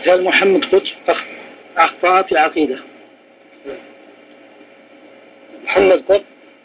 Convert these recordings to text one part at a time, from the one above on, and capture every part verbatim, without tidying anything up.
قال محمد قطب أخطاء في العقيدة. محمد قطب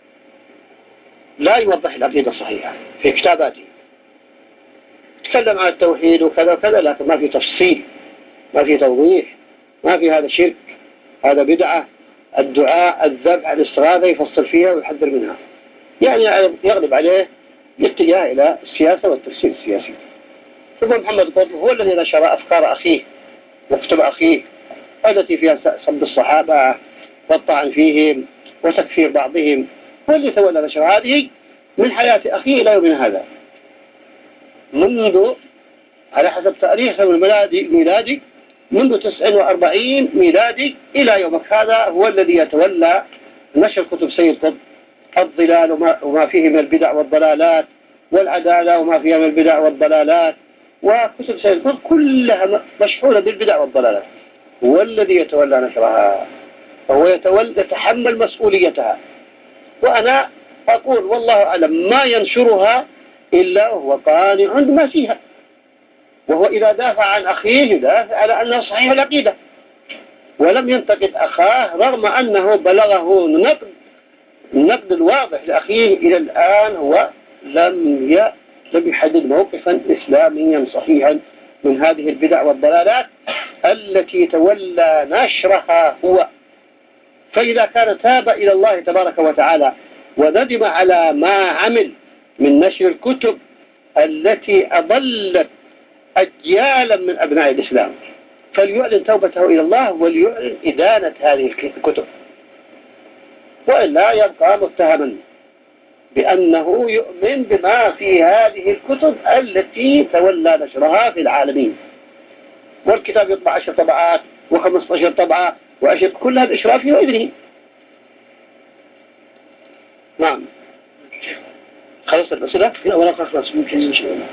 لا يوضح العقيدة الصحيحة في كتاباته، تكلم عن التوحيد وكذا وكذا، لكن ما في تفصيل، ما في توضيح، ما في هذا شرك، هذا بدعة، الدعاء، الذبح، الاستغاثة، يفصل فيها ويحذر منها. يعني يغلب عليه الاتجاه إلى السياسة والتفسير السياسي. ثم محمد قطب هو الذي نشر أفكار أخيه وكتب أخيه التي فيها سب الصحابة والطعن فيهم وتكفير بعضهم، هو الذي تولى نشر هذه من حياة أخيه إلى يومنا هذا، منذ على حسب تاريخه الميلادي ميلادي منذ تسع وأربعين ميلادي إلى يومك هذا، هو الذي يتولى نشر كتب سيد قطب، الظلال وما, وما فيه من البدع والضلالات، والعدالة وما فيها من البدع والضلالات، وكتب سيد قطب كلها مشحونة بالبدع والضلالات، هو الذي يتولى نشرها، فهو يتولى يتحمل مسؤوليتها. وأنا أقول والله أعلم ما ينشرها إلا وهو قانع بما فيها، وهو إذا دافع عن أخيه يدافع على أنه صحيح العقيدة، ولم ينتقد أخاه رغم أنه بلغه النقد النقد الواضح لأخيه إلى الآن، هو لم لم يحدد موقفا إسلاميا صحيحا من هذه البدع والضلالات التي تولى نشرها هو. فإذا كان تاب إلى الله تبارك وتعالى وندم على ما عمل من نشر الكتب التي أضلت أجيالا من أبناء الإسلام، فليعلن توبته إلى الله وليعلن إدانة هذه الكتب، وإلا يبقى متهما بأنه يؤمن بما في هذه الكتب التي تولى نشرها في العالمين. والكتاب يطبع عشر طبعات وخمسة عشر طبعة وعشر، كلها بإشرافه وإذنه. نعم. خلصت الأسئلة؟ لا ولا خلص، ممكن إن شاء الله.